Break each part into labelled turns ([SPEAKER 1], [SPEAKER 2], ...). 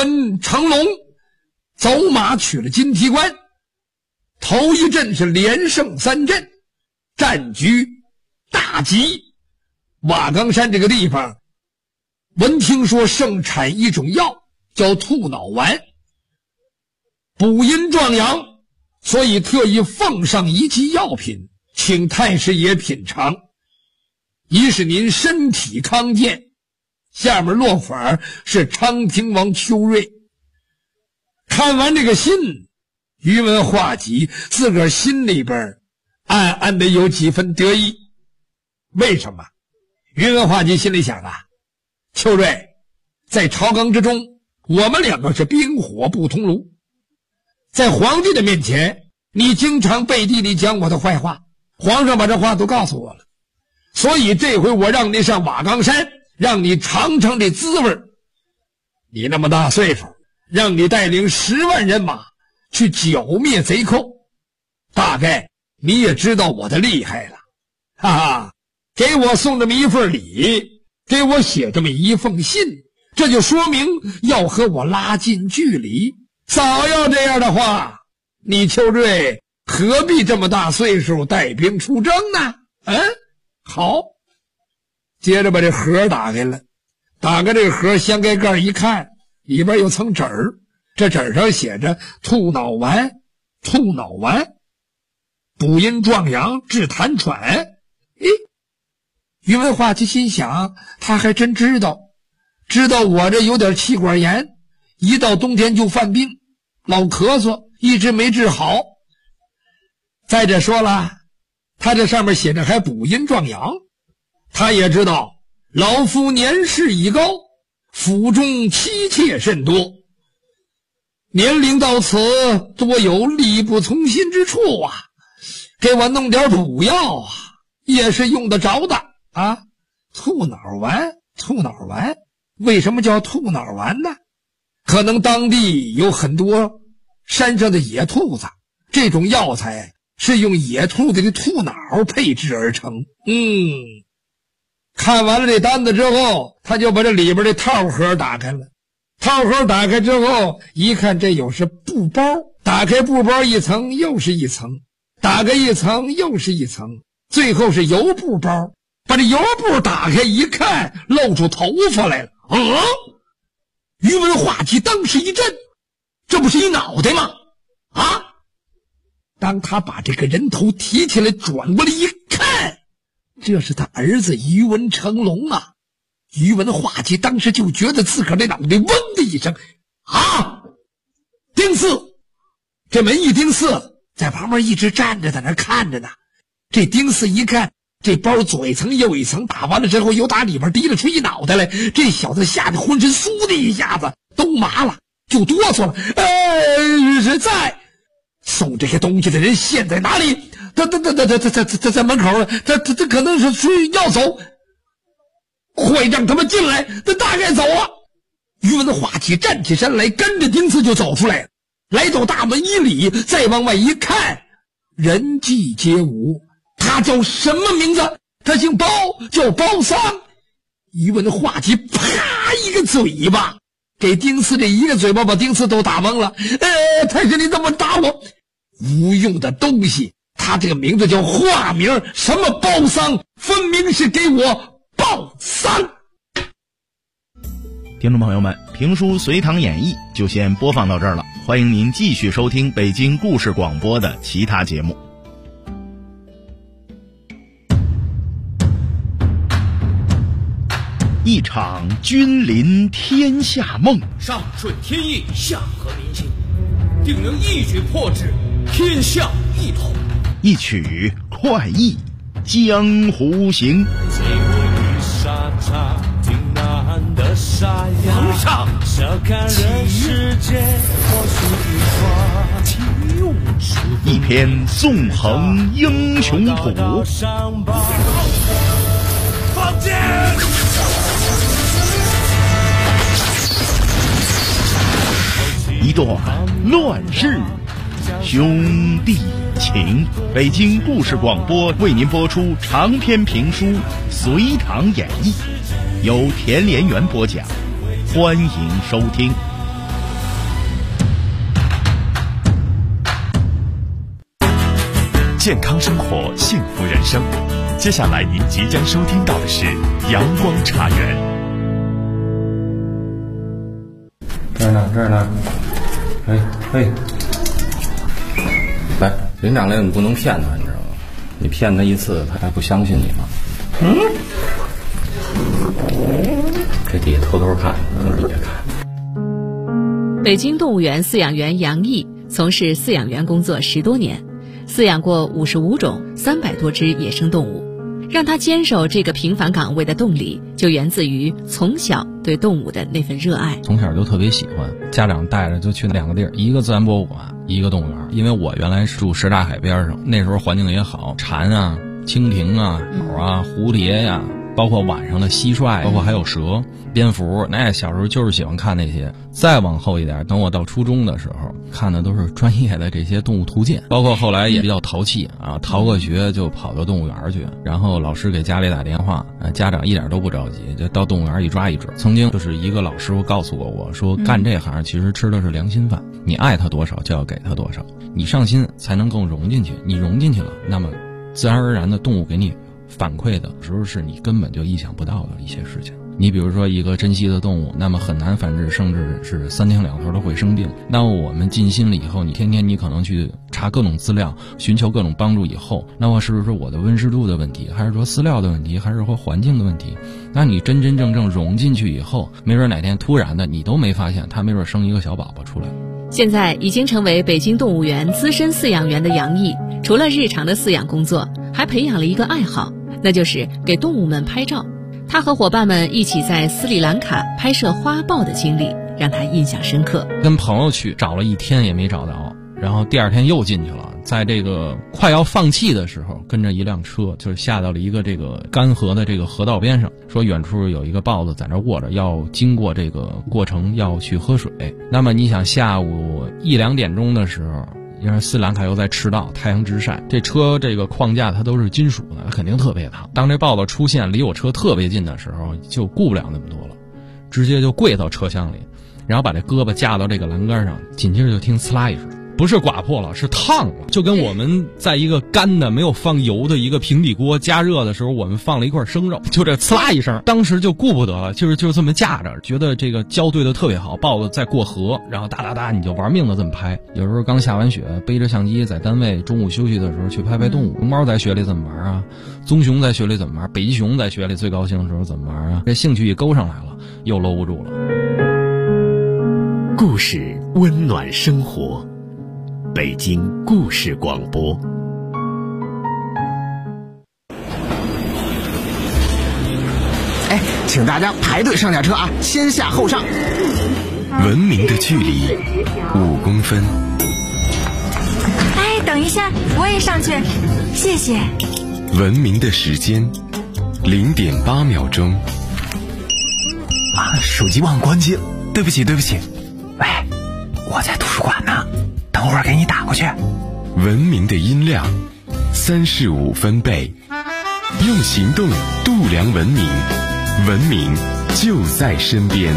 [SPEAKER 1] 文、成龙走马取了金提关，头一阵是连胜3阵，战局大吉。瓦岗山这个地方闻听说盛产一种药叫兔脑丸，补阴壮阳，所以特意奉上一剂药品，请太师爷品尝，一是您身体康健。下面落法是昌平王邱瑞。看完这个信，宇文化及自个儿心里边暗暗的有几分得意。为什么？宇文化及心里想啊，邱瑞，在朝纲之中，我们两个是冰火不同炉，在皇帝的面前，你经常背地里讲我的坏话，皇上把这话都告诉我了，所以这回我让你上瓦岗山，让你尝尝这滋味。你那么大岁数，让你带领10万人马去剿灭贼寇，大概你也知道我的厉害了。哈哈，给我送这么一份礼，给我写这么一封信，这就说明要和我拉近距离。早要这样的话，你邱瑞何必这么大岁数带兵出征呢？好，接着把这盒打开了，打开这个盒，掀开盖一看，里边有层纸儿，这纸儿上写着兔脑丸，兔脑丸补阴壮阳治痰喘。宇文化及心想，他还真知道我这有点气管炎，一到冬天就犯病，老咳嗽，一直没治好。再者说了，他这上面写着还补阴壮阳，他也知道老夫年事已高，府中妻妾甚多，年龄到此，多有力不从心之处啊，给我弄点补药啊，也是用得着的啊。兔脑丸，为什么叫兔脑丸呢？可能当地有很多山上的野兔子，这种药材是用野兔子的兔脑配制而成。看完了这单子之后，他就把这里边的套盒打开了。套盒打开之后，一看这有是布包，打开布包一层又是一层，打开一层又是一层，最后是油布包。把这油布打开一看，露出头发来了。宇文化及当时一震，这不是一脑袋吗？当他把这个人头提起来转过来一看，这是他儿子宇文成龙啊！宇文化及当时就觉得自个儿这脑袋嗡的一声，丁四，这门一丁四在旁边一直站着，在那看着呢。这丁四一看这包左一层右一层，打完了之后又打里边提了出一脑袋来，这小子吓得浑身酥的一下子都麻了，就哆嗦了。是在送这些东西的人现在哪里？他在门口了，他可能是出去要走，快让他们进来，他大概走了。宇文化及站起身来，跟着丁四就走出来了，来到大门一里，再往外一看，人迹皆无。他叫什么名字？他姓包，叫包桑。宇文化及啪一个嘴巴，给丁四这一个嘴巴把丁四都打懵了。太师你怎么打我？无用的东西，他这个名字叫化名，什么包桑，分明是给我包桑。
[SPEAKER 2] 听众朋友们，评书《隋唐演义》就先播放到这儿了，欢迎您继续收听北京故事广播的其他节目。一场君临天下梦，
[SPEAKER 3] 上顺天意，下合民心，定能一举破之，天下一统。
[SPEAKER 2] 一曲快意江湖行。
[SPEAKER 3] 皇上，
[SPEAKER 2] 一篇纵横英雄谱。
[SPEAKER 3] 放箭！
[SPEAKER 2] 一段乱世兄弟情。北京故事广播为您播出长篇评书《隋唐演义》，由田连元播讲，欢迎收听。
[SPEAKER 4] 健康生活，幸福人生。接下来您即将收听到的是阳光茶园。
[SPEAKER 5] 这儿呢，哎，来，林长来，你不能骗他，你知道吗？你骗他一次，他还不相信你吗？这底下偷偷看，底下看。
[SPEAKER 6] 北京动物园饲养员杨毅从事饲养员工作10多年，饲养过55种300多只野生动物。让他坚守这个平凡岗位的动力，就源自于从小对动物的那份热爱。
[SPEAKER 7] 从小就特别喜欢，家长带着就去2个地儿，一个自然博物馆，一个动物园。因为我原来住什刹海边上，那时候环境也好，蝉啊、蜻蜓啊、鸟啊、蝴蝶呀，包括晚上的蟋蟀，包括还有蛇、蝙蝠，那小时候就是喜欢看那些。再往后一点，等我到初中的时候，看的都是专业的这些动物图鉴，包括后来也比较淘气啊，逃个学就跑到动物园去，然后老师给家里打电话，家长一点都不着急，就到动物园一抓一准。曾经就是一个老师傅告诉过我说，干这行其实吃的是良心饭，你爱他多少就要给他多少，你上心才能更融进去，你融进去了，那么自然而然的动物给你反馈的时候是你根本就意想不到的一些事情。你比如说一个珍稀的动物，那么很难繁殖，甚至是3天2头都会生病。那我们尽心了以后，你天天你可能去查各种资料，寻求各种帮助以后，那么是不是我的温湿度的问题，还是说饲料的问题，还是说环境的问题？那你真真正正融进去以后，没准哪天突然的你都没发现，它没准生一个小宝宝出来。
[SPEAKER 6] 现在已经成为北京动物园资深饲养员的杨毅，除了日常的饲养工作，还培养了一个爱好，那就是给动物们拍照。他和伙伴们一起在斯里兰卡拍摄花豹的经历让他印象深刻。
[SPEAKER 7] 跟朋友去找了1天也没找到，然后第2天又进去了，在这个快要放弃的时候，跟着一辆车就是下到了一个这个干涸的这个河道边上，说远处有一个豹子在那卧着，要经过这个过程要去喝水。那么你想下午1、2点钟的时候，因为斯里兰卡又在赤道，太阳直晒，这车这个框架它都是金属的，肯定特别烫。当这豹子出现离我车特别近的时候，就顾不了那么多了，直接就跪到车厢里，然后把这胳膊架到这个栏杆上，紧接着就听呲啦一声，不是刮破了，是烫了，就跟我们在一个干的没有放油的一个平底锅加热的时候，我们放了一块生肉，就这呲啦一声，当时就顾不得了，就这么架着，觉得这个胶对的特别好，豹子在过河，然后哒哒哒你就玩命的这么拍。有时候刚下完雪，背着相机在单位中午休息的时候去拍动物。熊猫在雪里怎么玩啊？棕熊在雪里怎么玩？北极熊在雪里最高兴的时候怎么玩啊？这兴趣一勾上来了，又搂不住了。
[SPEAKER 4] 故事温暖生活，北京故事广播。
[SPEAKER 8] 哎，请大家排队上下车啊，先下后上。
[SPEAKER 4] 文明的距离5公分。
[SPEAKER 9] 哎，等一下，我也上去，谢谢。
[SPEAKER 4] 文明的时间0.8秒钟。
[SPEAKER 8] 啊，手机忘关机了，对不起。喂，我在图书馆呢，等会儿给你打过去。
[SPEAKER 4] 文明的音量35分贝，用行动度量文明，文明就在身边。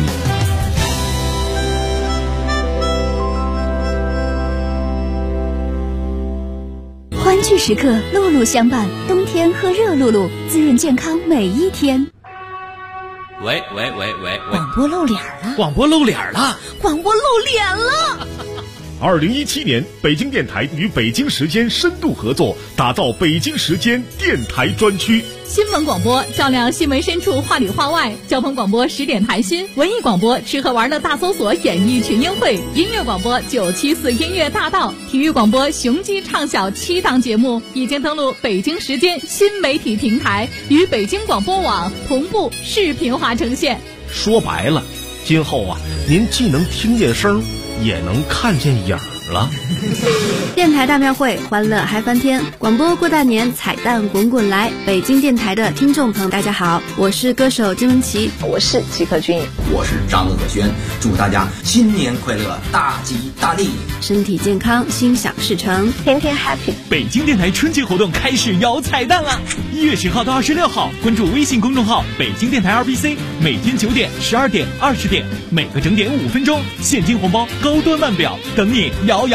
[SPEAKER 10] 欢聚时刻，露露相伴，冬天喝热露露，滋润健康每一天。
[SPEAKER 3] 喂，
[SPEAKER 10] 广播露脸了！
[SPEAKER 3] 广播露脸了
[SPEAKER 2] ！2017年，北京电台与北京时间深度合作，打造北京时间电台专区。
[SPEAKER 11] 新闻广播照亮新闻深处，话里话外；交通广播10点谈心；文艺广播吃喝玩乐大搜索，演艺群英会；音乐广播974音乐大道；体育广播雄鸡唱晓7档节目已经登录北京时间新媒体平台，与北京广播网同步视频化呈现。
[SPEAKER 3] 说白了，今后啊，您既能听见声，也能看见影了。
[SPEAKER 12] 电台大庙会，欢乐嗨翻天！广播过大年，彩蛋滚滚来！北京电台的听众朋友，大家好，我是歌手金玟岐，
[SPEAKER 13] 我是齐可君，
[SPEAKER 14] 我是张乐轩，祝大家新年快乐，大吉大利，
[SPEAKER 12] 身体健康，心想事成，
[SPEAKER 9] 天天 happy。
[SPEAKER 15] 北京电台春节活动开始摇彩蛋了！1月10号到26号，关注微信公众号北京电台 RBC， 每天9点、12点、20点，每个整点5分钟，现金红包高端腕表等你摇